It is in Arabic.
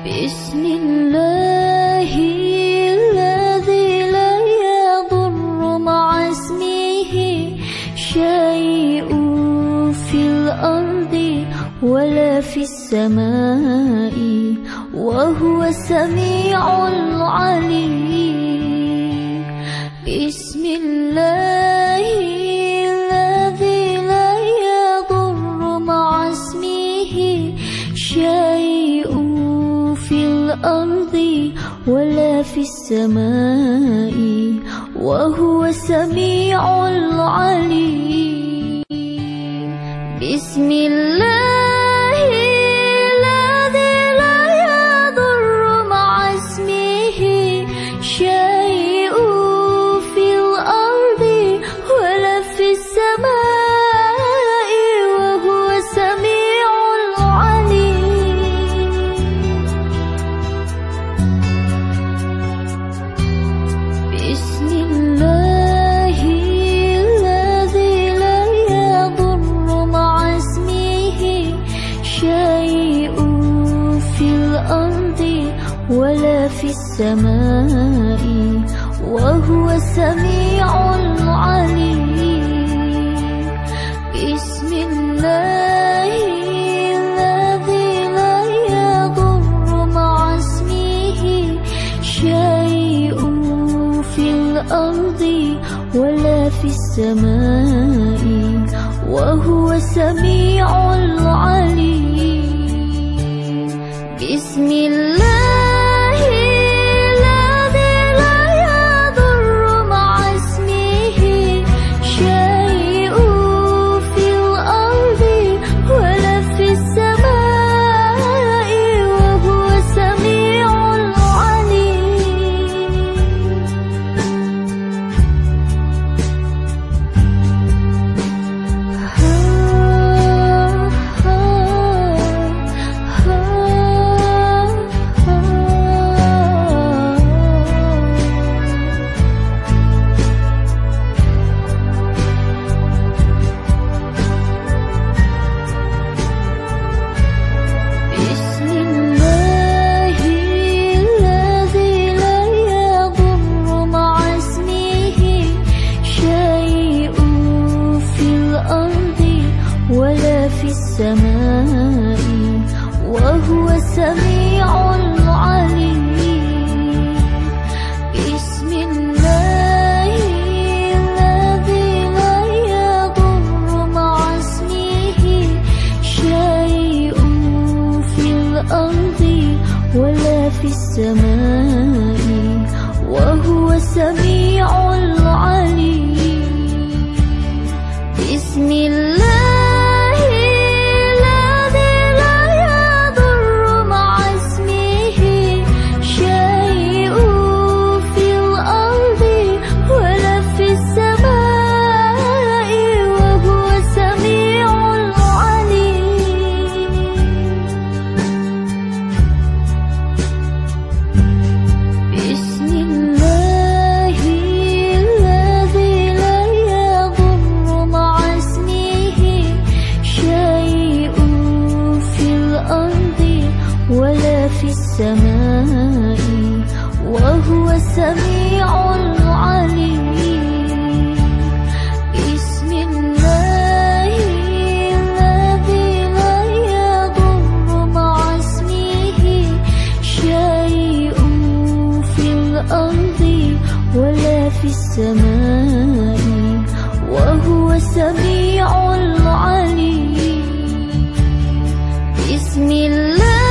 بسم الله الذي لا يضر مع اسمه شيء في الأرض ولا في السماء وهو السميع العليم. بسم الله الذي لا يضر مع اسمه شيء في الأرض ولا في السماء وهو السميع العليم. بسم الله الذي لا يضر مع اسمه شيء في الأرض ولا في السماء وهو السميع العليم. بسم الله الذي لا يضر مع اسمه شيء في الأرض ولا في السماء وهو السميع العليم. بسم الله الذي لا يضر مع اسمه شيء في الأرض ولا في السماء وهو السميع العليم. بسم الله الذي لا يضر مع اسمه شيء في الأرض ولا في السماء وهو السميع العليم. بسم الله الذي لا يضر مع اسمه شيء في الأرض ولا في السماء وهو السميع العليم. بسم الله الذي لا يضر مع اسمه شيء في الأرض ولا في السماء وهو السميع العليم. بسم الله الذي لا يضر مع اسمه شيء في الأرض ولا في السماء وهو السميع العليم. بسم الله الذي لا يضر مع اسمه شيء في الأرض ولا في السماء وهو السميع العليم. بسم الله الذي لا يضر مع اسمه شيء في الأرض ولا في السماء وهو السميع العليم. بسم الله